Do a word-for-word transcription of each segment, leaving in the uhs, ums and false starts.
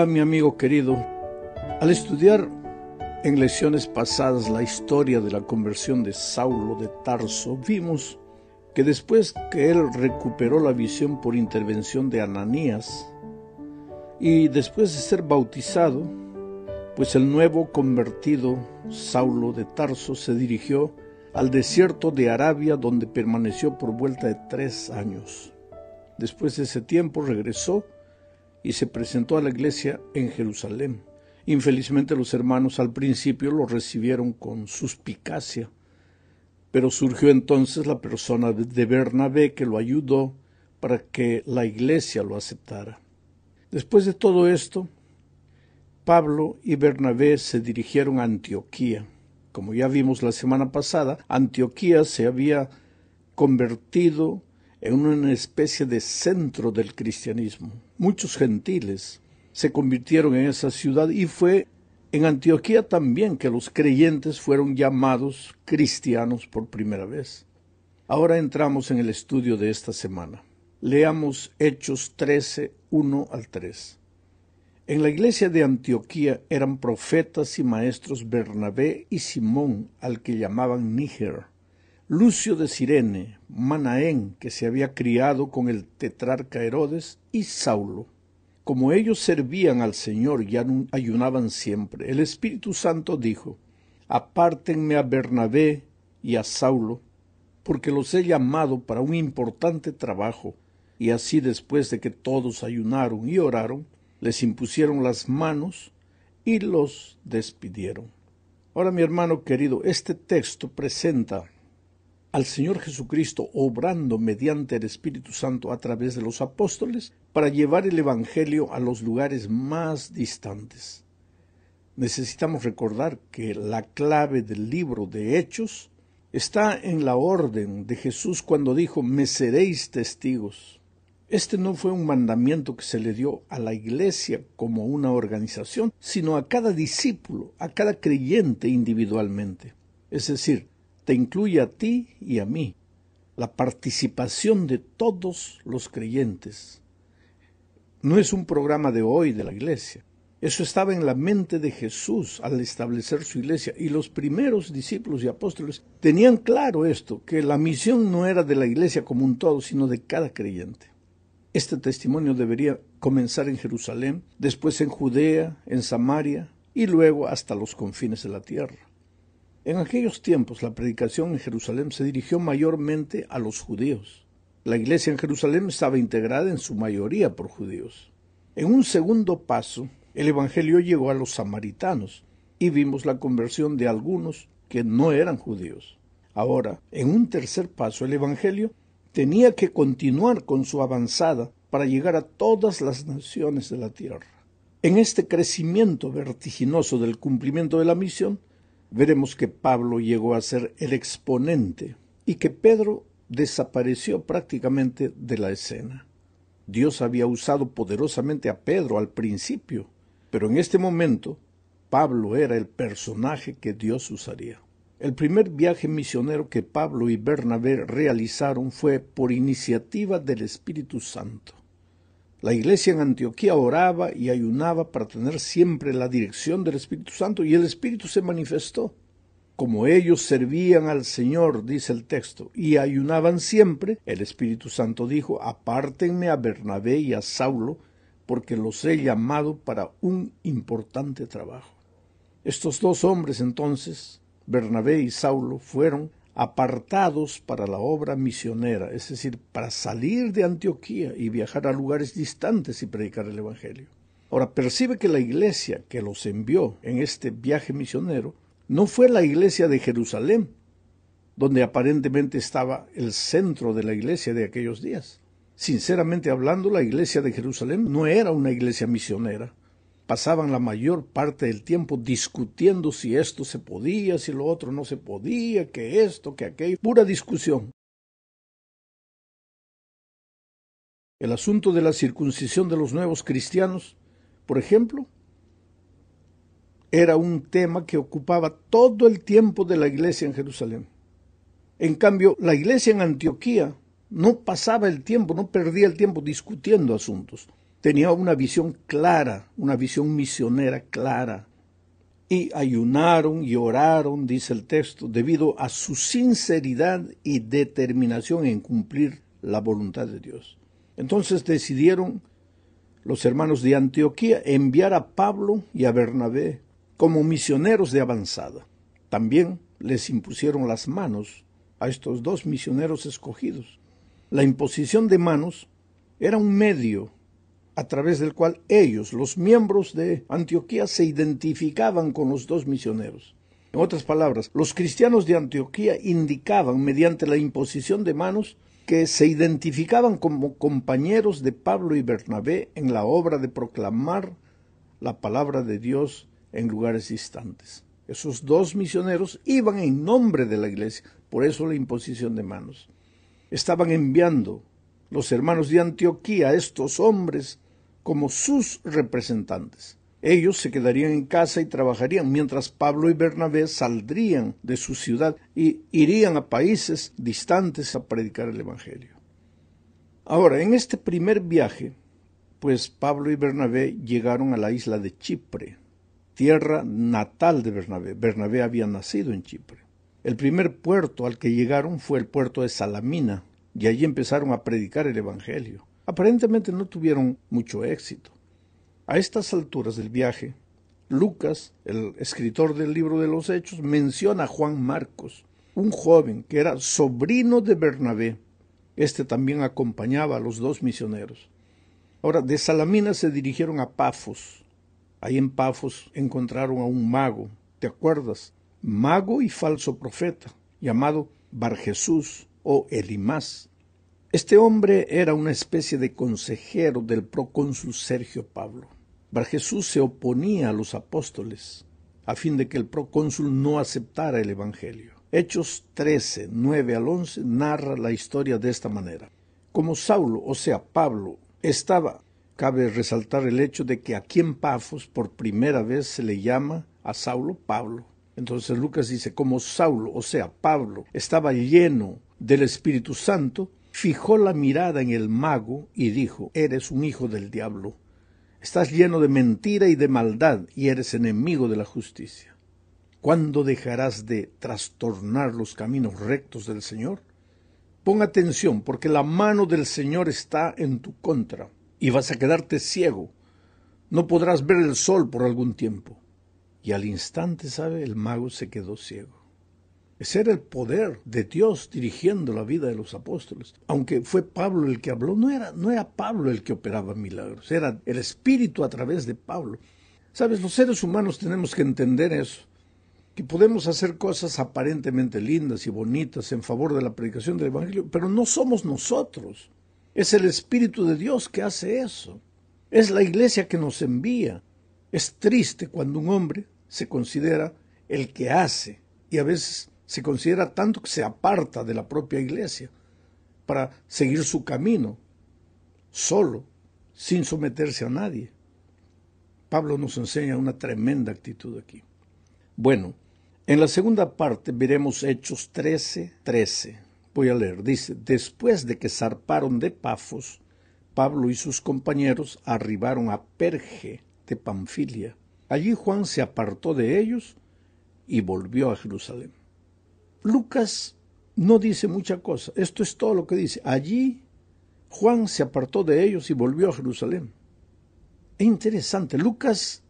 Hola, mi amigo querido. Al estudiar en lecciones pasadas la historia de la conversión de Saulo de Tarso, vimos que después que él recuperó la visión por intervención de Ananías y después de ser bautizado, pues el nuevo convertido Saulo de Tarso se dirigió al desierto de Arabia, donde permaneció por vuelta de tres años. Después de ese tiempo regresó y se presentó a la iglesia en Jerusalén. Infelizmente los hermanos al principio lo recibieron con suspicacia, pero surgió entonces la persona de Bernabé que lo ayudó para que la iglesia lo aceptara. Después de todo esto, Pablo y Bernabé se dirigieron a Antioquía. Como ya vimos la semana pasada, Antioquía se había convertido en una especie de centro del cristianismo. Muchos gentiles se convirtieron en esa ciudad y fue en Antioquía también que los creyentes fueron llamados cristianos por primera vez. Ahora entramos en el estudio de esta semana. Leamos Hechos trece, uno al tres. En la iglesia de Antioquía eran profetas y maestros Bernabé y Simón, al que llamaban Níger, Lucio de Cirene, Manaén, que se había criado con el tetrarca Herodes, y Saulo. Como ellos servían al Señor y ayunaban siempre, el Espíritu Santo dijo: apártenme a Bernabé y a Saulo, porque los he llamado para un importante trabajo. Y así, después de que todos ayunaron y oraron, les impusieron las manos y los despidieron. Ahora, mi hermano querido, este texto presenta al Señor Jesucristo obrando mediante el Espíritu Santo a través de los apóstoles para llevar el Evangelio a los lugares más distantes. Necesitamos recordar que la clave del libro de Hechos está en la orden de Jesús cuando dijo: me seréis testigos. Este no fue un mandamiento que se le dio a la iglesia como una organización, sino a cada discípulo, a cada creyente individualmente. Es decir, te incluye a ti y a mí, la participación de todos los creyentes. No es un programa de hoy de la iglesia. Eso estaba en la mente de Jesús al establecer su iglesia, y los primeros discípulos y apóstoles tenían claro esto, que la misión no era de la iglesia como un todo, sino de cada creyente. Este testimonio debería comenzar en Jerusalén, después en Judea, en Samaria y luego hasta los confines de la tierra. En aquellos tiempos la predicación en Jerusalén se dirigió mayormente a los judíos. La iglesia en Jerusalén estaba integrada en su mayoría por judíos. En un segundo paso, el evangelio llegó a los samaritanos y vimos la conversión de algunos que no eran judíos. Ahora, en un tercer paso, el evangelio tenía que continuar con su avanzada para llegar a todas las naciones de la tierra. En este crecimiento vertiginoso del cumplimiento de la misión, veremos que Pablo llegó a ser el exponente y que Pedro desapareció prácticamente de la escena. Dios había usado poderosamente a Pedro al principio, pero en este momento Pablo era el personaje que Dios usaría. El primer viaje misionero que Pablo y Bernabé realizaron fue por iniciativa del Espíritu Santo. La iglesia en Antioquía oraba y ayunaba para tener siempre la dirección del Espíritu Santo, y el Espíritu se manifestó. Como ellos servían al Señor, dice el texto, y ayunaban siempre, el Espíritu Santo dijo: apártenme a Bernabé y a Saulo, porque los he llamado para un importante trabajo. Estos dos hombres entonces, Bernabé y Saulo, fueron apartados para la obra misionera, es decir, para salir de Antioquía y viajar a lugares distantes y predicar el Evangelio. Ahora, percibe que la iglesia que los envió en este viaje misionero no fue la iglesia de Jerusalén, donde aparentemente estaba el centro de la iglesia de aquellos días. Sinceramente hablando, la iglesia de Jerusalén no era una iglesia misionera. Pasaban la mayor parte del tiempo discutiendo si esto se podía, si lo otro no se podía, que esto, que aquello, pura discusión. El asunto de la circuncisión de los nuevos cristianos, por ejemplo, era un tema que ocupaba todo el tiempo de la iglesia en Jerusalén. En cambio, la iglesia en Antioquía no pasaba el tiempo, no perdía el tiempo discutiendo asuntos. tenía una visión clara, una visión misionera clara. Y ayunaron y oraron, dice el texto, debido a su sinceridad y determinación en cumplir la voluntad de Dios. Entonces decidieron los hermanos de Antioquía enviar a Pablo y a Bernabé como misioneros de avanzada. También les impusieron las manos a estos dos misioneros escogidos. La imposición de manos era un medio a través del cual ellos, los miembros de Antioquía, se identificaban con los dos misioneros. En otras palabras, los cristianos de Antioquía indicaban mediante la imposición de manos que se identificaban como compañeros de Pablo y Bernabé en la obra de proclamar la palabra de Dios en lugares distantes. Esos dos misioneros iban en nombre de la iglesia, por eso la imposición de manos. Estaban enviando los hermanos de Antioquía a estos hombres como sus representantes. Ellos se quedarían en casa y trabajarían, mientras Pablo y Bernabé saldrían de su ciudad y irían a países distantes a predicar el evangelio. Ahora, en este primer viaje, pues Pablo y Bernabé llegaron a la isla de Chipre, tierra natal de Bernabé. Bernabé había nacido en Chipre. El primer puerto al que llegaron fue el puerto de Salamina, y allí empezaron a predicar el evangelio. Aparentemente no tuvieron mucho éxito. A estas alturas del viaje, Lucas, el escritor del libro de los Hechos, menciona a Juan Marcos, un joven que era sobrino de Bernabé. Este también acompañaba a los dos misioneros. Ahora, de Salamina se dirigieron a Pafos. Ahí en Pafos encontraron a un mago, ¿te acuerdas? Mago y falso profeta, llamado Barjesús o Elimás. Este hombre era una especie de consejero del procónsul Sergio Pablo. Barjesús se oponía a los apóstoles, a fin de que el procónsul no aceptara el evangelio. Hechos trece, nueve al once, narra la historia de esta manera. Como Saulo, o sea, Pablo, estaba, cabe resaltar el hecho de que aquí en Pafos por primera vez se le llama a Saulo Pablo. Entonces Lucas dice, como Saulo, o sea, Pablo, estaba lleno del Espíritu Santo, fijó la mirada en el mago y dijo, eres un hijo del diablo, estás lleno de mentira y de maldad y eres enemigo de la justicia. ¿Cuándo dejarás de trastornar los caminos rectos del Señor? Pon atención, porque la mano del Señor está en tu contra y vas a quedarte ciego. No podrás ver el sol por algún tiempo. Y al instante, ¿sabe? El mago se quedó ciego. Ese era el poder de Dios dirigiendo la vida de los apóstoles. Aunque fue Pablo el que habló, no era, no era Pablo el que operaba milagros, era el Espíritu a través de Pablo. ¿Sabes? Los seres humanos tenemos que entender eso, que podemos hacer cosas aparentemente lindas y bonitas en favor de la predicación del Evangelio, pero no somos nosotros. Es el Espíritu de Dios que hace eso. Es la iglesia que nos envía. Es triste cuando un hombre se considera el que hace y a veces se considera tanto que se aparta de la propia iglesia para seguir su camino, solo, sin someterse a nadie. Pablo nos enseña una tremenda actitud aquí. Bueno, en la segunda parte veremos Hechos trece, trece. Voy a leer, dice, después de que zarparon de Pafos, Pablo y sus compañeros arribaron a Perge de Panfilia. Allí Juan se apartó de ellos y volvió a Jerusalén. Lucas no dice mucha cosa, esto es todo lo que dice. Allí Juan se apartó de ellos y volvió a Jerusalén. Es interesante, Lucas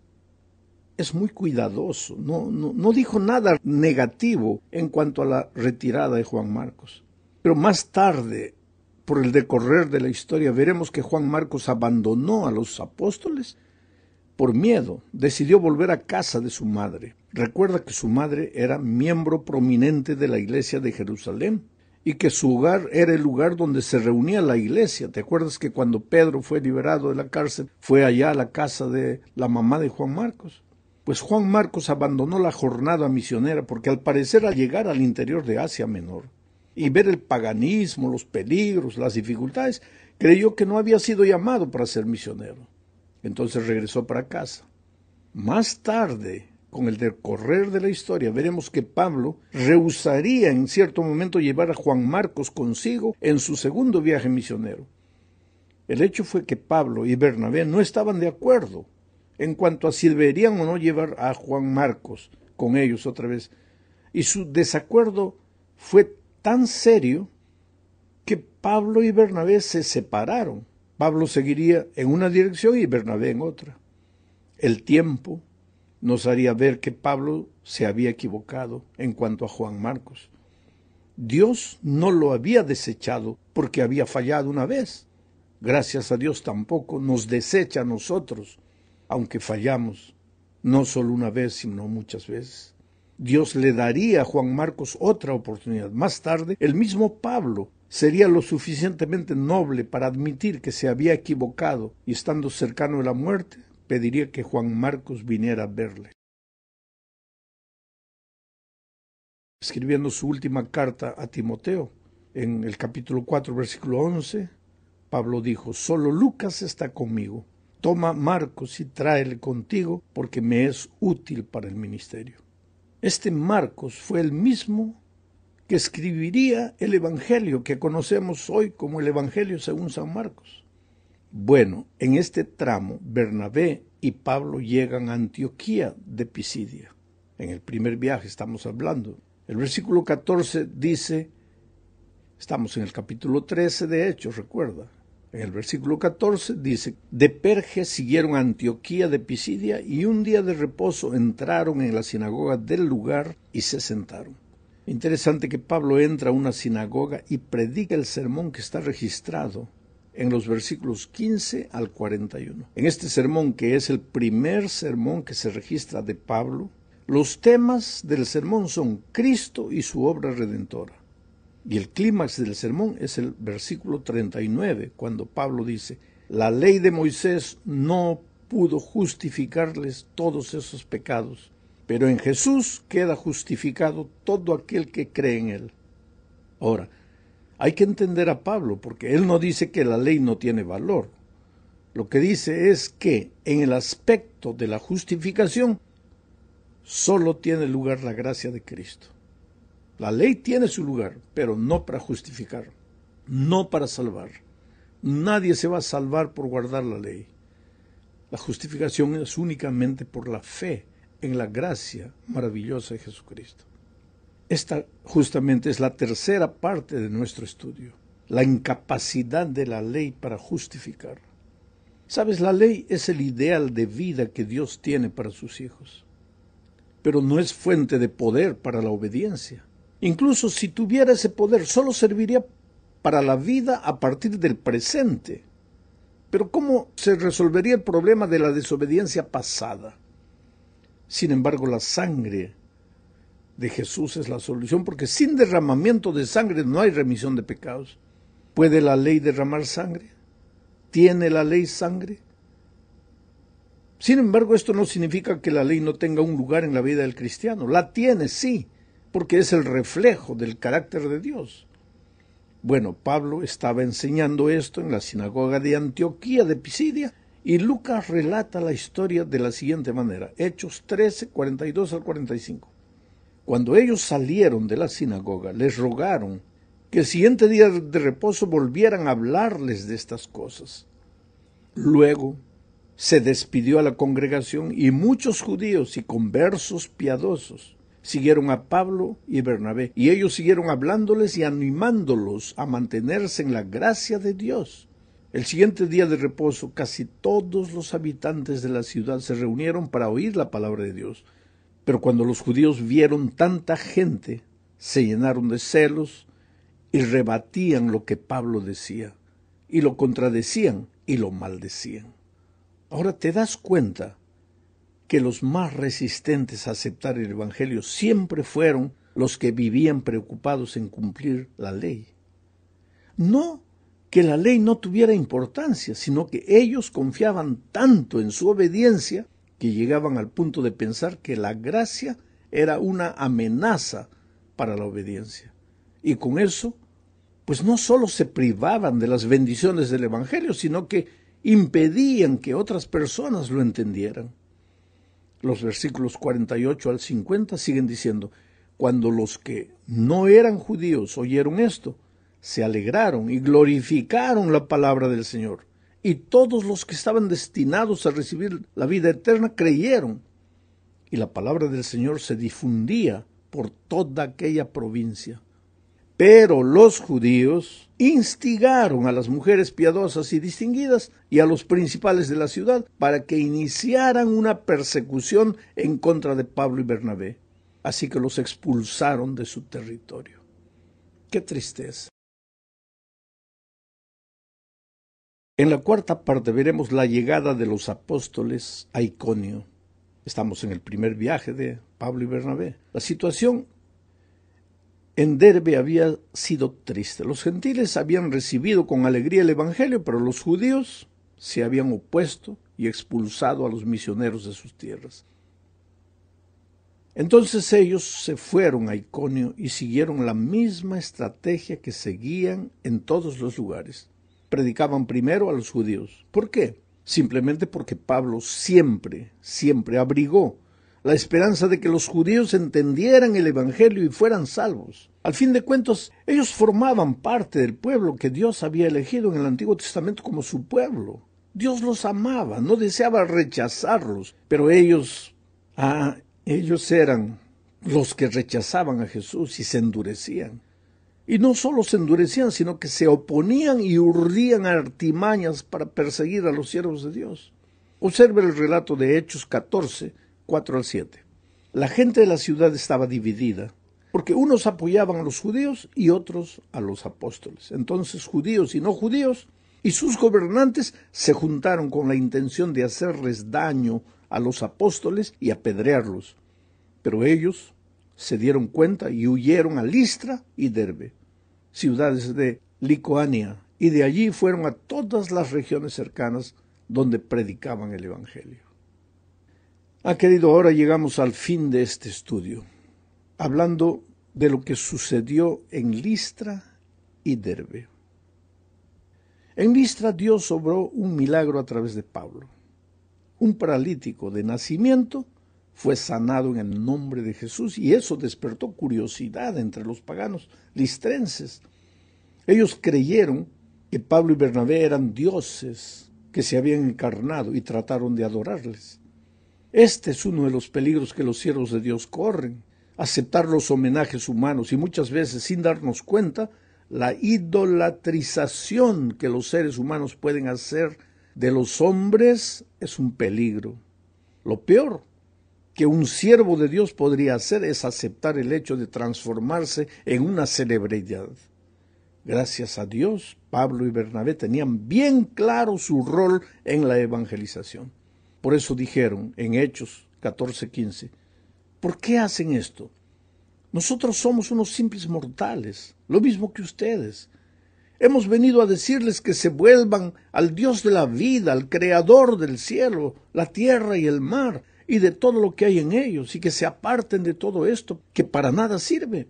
es muy cuidadoso, no, no, no dijo nada negativo en cuanto a la retirada de Juan Marcos. Pero más tarde, por el decorrer de la historia, veremos que Juan Marcos abandonó a los apóstoles por miedo, decidió volver a casa de su madre. Recuerda que su madre era miembro prominente de la iglesia de Jerusalén y que su hogar era el lugar donde se reunía la iglesia. ¿Te acuerdas que cuando Pedro fue liberado de la cárcel, fue allá a la casa de la mamá de Juan Marcos? Pues Juan Marcos abandonó la jornada misionera porque al parecer al llegar al interior de Asia Menor y ver el paganismo, los peligros, las dificultades, creyó que no había sido llamado para ser misionero. Entonces regresó para casa. Más tarde, con el decorrer de la historia, veremos que Pablo rehusaría en cierto momento llevar a Juan Marcos consigo en su segundo viaje misionero. El hecho fue que Pablo y Bernabé no estaban de acuerdo en cuanto a si deberían o no llevar a Juan Marcos con ellos otra vez. Y su desacuerdo fue tan serio que Pablo y Bernabé se separaron. Pablo seguiría en una dirección y Bernabé en otra. El tiempo nos haría ver que Pablo se había equivocado en cuanto a Juan Marcos. Dios no lo había desechado porque había fallado una vez. Gracias a Dios tampoco nos desecha a nosotros, aunque fallamos, no solo una vez, sino muchas veces. Dios le daría a Juan Marcos otra oportunidad. Más tarde, el mismo Pablo sería lo suficientemente noble para admitir que se había equivocado y, estando cercano a la muerte, pediría que Juan Marcos viniera a verle. Escribiendo su última carta a Timoteo, en el capítulo cuatro, versículo once, Pablo dijo: solo Lucas está conmigo. Toma Marcos y tráele contigo, porque me es útil para el ministerio. Este Marcos fue el mismo que escribiría el Evangelio que conocemos hoy como el Evangelio según San Marcos. Bueno, en este tramo, Bernabé y Pablo llegan a Antioquía de Pisidia. En el primer viaje estamos hablando. El versículo catorce dice, estamos en el capítulo trece de Hechos, recuerda. En el versículo catorce dice, de Perge siguieron a Antioquía de Pisidia y un día de reposo entraron en la sinagoga del lugar y se sentaron. Interesante que Pablo entra a una sinagoga y predica el sermón que está registrado en los versículos quince al cuarenta y uno. En este sermón, que es el primer sermón que se registra de Pablo, los temas del sermón son Cristo y su obra redentora. Y el clímax del sermón es el versículo treinta y nueve, cuando Pablo dice, la ley de Moisés no pudo justificarles todos esos pecados, pero en Jesús queda justificado todo aquel que cree en él. Ahora, hay que entender a Pablo, porque él no dice que la ley no tiene valor. Lo que dice es que en el aspecto de la justificación solo tiene lugar la gracia de Cristo. La ley tiene su lugar, pero no para justificar, no para salvar. Nadie se va a salvar por guardar la ley. La justificación es únicamente por la fe en la gracia maravillosa de Jesucristo. Esta justamente es la tercera parte de nuestro estudio, la incapacidad de la ley para justificar. Sabes, la ley es el ideal de vida que Dios tiene para sus hijos, pero no es fuente de poder para la obediencia. Incluso si tuviera ese poder, solo serviría para la vida a partir del presente. Pero ¿cómo se resolvería el problema de la desobediencia pasada? Sin embargo, la sangre de Jesús es la solución, porque sin derramamiento de sangre no hay remisión de pecados. ¿Puede la ley derramar sangre? ¿Tiene la ley sangre? Sin embargo, esto no significa que la ley no tenga un lugar en la vida del cristiano. La tiene, sí, porque es el reflejo del carácter de Dios. Bueno, Pablo estaba enseñando esto en la sinagoga de Antioquía de Pisidia, y Lucas relata la historia de la siguiente manera. Hechos trece, cuarenta y dos al cuarenta y cinco. Cuando ellos salieron de la sinagoga, les rogaron que el siguiente día de reposo volvieran a hablarles de estas cosas. Luego se despidió a la congregación y muchos judíos y conversos piadosos siguieron a Pablo y Bernabé, y ellos siguieron hablándoles y animándolos a mantenerse en la gracia de Dios. El siguiente día de reposo, casi todos los habitantes de la ciudad se reunieron para oír la palabra de Dios. Pero cuando los judíos vieron tanta gente, se llenaron de celos y rebatían lo que Pablo decía, y lo contradecían y lo maldecían. Ahora te das cuenta que los más resistentes a aceptar el Evangelio siempre fueron los que vivían preocupados en cumplir la ley. No que la ley no tuviera importancia, sino que ellos confiaban tanto en su obediencia que llegaban al punto de pensar que la gracia era una amenaza para la obediencia. Y con eso, pues no solo se privaban de las bendiciones del Evangelio, sino que impedían que otras personas lo entendieran. Los versículos cuarenta y ocho al cincuenta siguen diciendo, cuando los que no eran judíos oyeron esto, se alegraron y glorificaron la palabra del Señor, y todos los que estaban destinados a recibir la vida eterna creyeron, y la palabra del Señor se difundía por toda aquella provincia. Pero los judíos instigaron a las mujeres piadosas y distinguidas y a los principales de la ciudad para que iniciaran una persecución en contra de Pablo y Bernabé. Así que los expulsaron de su territorio. ¡Qué tristeza! En la cuarta parte veremos la llegada de los apóstoles a Iconio. Estamos en el primer viaje de Pablo y Bernabé. La situación en Derbe había sido triste. Los gentiles habían recibido con alegría el evangelio, pero los judíos se habían opuesto y expulsado a los misioneros de sus tierras. Entonces ellos se fueron a Iconio y siguieron la misma estrategia que seguían en todos los lugares. Predicaban primero a los judíos. ¿Por qué? Simplemente porque Pablo siempre, siempre abrigó la esperanza de que los judíos entendieran el evangelio y fueran salvos. Al fin de cuentas, ellos formaban parte del pueblo que Dios había elegido en el Antiguo Testamento como su pueblo. Dios los amaba, no deseaba rechazarlos, pero ellos, ah, ellos eran los que rechazaban a Jesús y se endurecían. Y no solo se endurecían, sino que se oponían y urdían artimañas para perseguir a los siervos de Dios. Observe el relato de Hechos catorce, cuatro al siete. La gente de la ciudad estaba dividida, porque unos apoyaban a los judíos y otros a los apóstoles. Entonces judíos y no judíos y sus gobernantes se juntaron con la intención de hacerles daño a los apóstoles y apedrearlos. Pero ellos se dieron cuenta y huyeron a Listra y Derbe, ciudades de Licoania, y de allí fueron a todas las regiones cercanas donde predicaban el evangelio. Ah, querido, ahora llegamos al fin de este estudio, hablando de lo que sucedió en Listra y Derbe. En Listra Dios obró un milagro a través de Pablo. Un paralítico de nacimiento fue sanado en el nombre de Jesús y eso despertó curiosidad entre los paganos listrenses. Ellos creyeron que Pablo y Bernabé eran dioses que se habían encarnado y trataron de adorarles. Este es uno de los peligros que los siervos de Dios corren, aceptar los homenajes humanos y muchas veces sin darnos cuenta la idolatrización que los seres humanos pueden hacer de los hombres es un peligro. Lo peor que un siervo de Dios podría hacer es aceptar el hecho de transformarse en una celebridad. Gracias a Dios, Pablo y Bernabé tenían bien claro su rol en la evangelización. Por eso dijeron en Hechos catorce quince, ¿por qué hacen esto? Nosotros somos unos simples mortales, lo mismo que ustedes. Hemos venido a decirles que se vuelvan al Dios de la vida, al Creador del cielo, la tierra y el mar, y de todo lo que hay en ellos, y que se aparten de todo esto, que para nada sirve.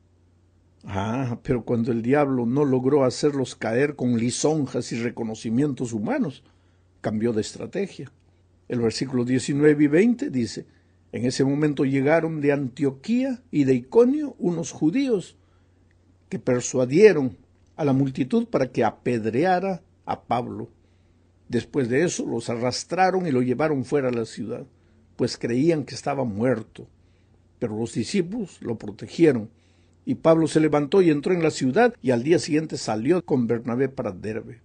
Ah, pero cuando el diablo no logró hacerlos caer con lisonjas y reconocimientos humanos, cambió de estrategia. El versículo diecinueve y veinte dice, en ese momento llegaron de Antioquía y de Iconio unos judíos que persuadieron a la multitud para que apedreara a Pablo. Después de eso los arrastraron y lo llevaron fuera de la ciudad, pues creían que estaba muerto. Pero los discípulos lo protegieron, y Pablo se levantó y entró en la ciudad, y al día siguiente salió con Bernabé para Derbe.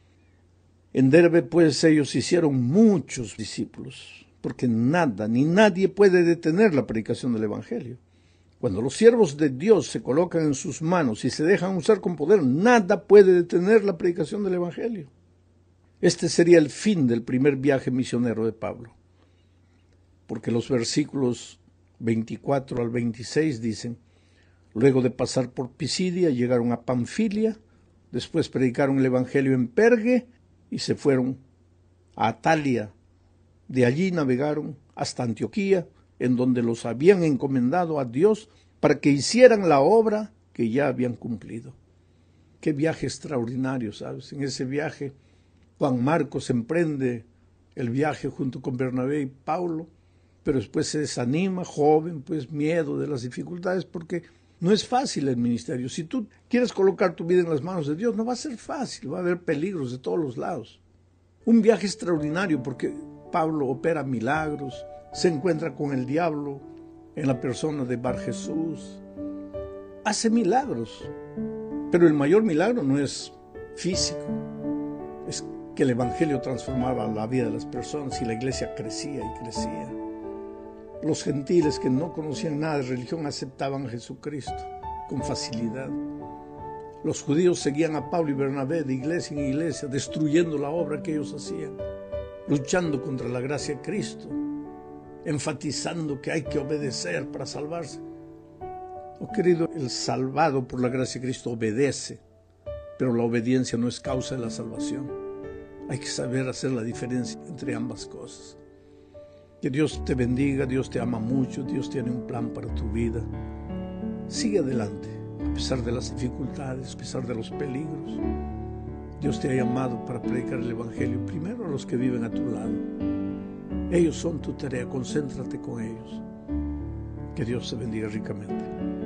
En Derbe, pues, ellos hicieron muchos discípulos, porque nada ni nadie puede detener la predicación del evangelio. Cuando los siervos de Dios se colocan en sus manos y se dejan usar con poder, nada puede detener la predicación del evangelio. Este sería el fin del primer viaje misionero de Pablo, porque los versículos veinticuatro al veintiséis dicen, luego de pasar por Pisidia llegaron a Panfilia, después predicaron el evangelio en Perge y se fueron a Atalia. De allí navegaron hasta Antioquía, en donde los habían encomendado a Dios para que hicieran la obra que ya habían cumplido. Qué viaje extraordinario, ¿sabes? En ese viaje, Juan Marcos emprende el viaje junto con Bernabé y Pablo, pero después se desanima, joven, pues miedo de las dificultades, porque no es fácil el ministerio. Si tú quieres colocar tu vida en las manos de Dios, no va a ser fácil, va a haber peligros de todos los lados. Un viaje extraordinario porque Pablo opera milagros, se encuentra con el diablo en la persona de Bar Jesús, hace milagros, pero el mayor milagro no es físico, es que el evangelio transformaba la vida de las personas y la iglesia crecía y crecía. Los gentiles que no conocían nada de religión aceptaban a Jesucristo con facilidad. Los judíos seguían a Pablo y Bernabé de iglesia en iglesia, destruyendo la obra que ellos hacían, luchando contra la gracia de Cristo, enfatizando que hay que obedecer para salvarse. Oh querido, el salvado por la gracia de Cristo obedece, pero la obediencia no es causa de la salvación. Hay que saber hacer la diferencia entre ambas cosas. Que Dios te bendiga, Dios te ama mucho, Dios tiene un plan para tu vida. Sigue adelante, a pesar de las dificultades, a pesar de los peligros. Dios te ha llamado para predicar el evangelio primero a los que viven a tu lado. Ellos son tu tarea, concéntrate con ellos. Que Dios te bendiga ricamente.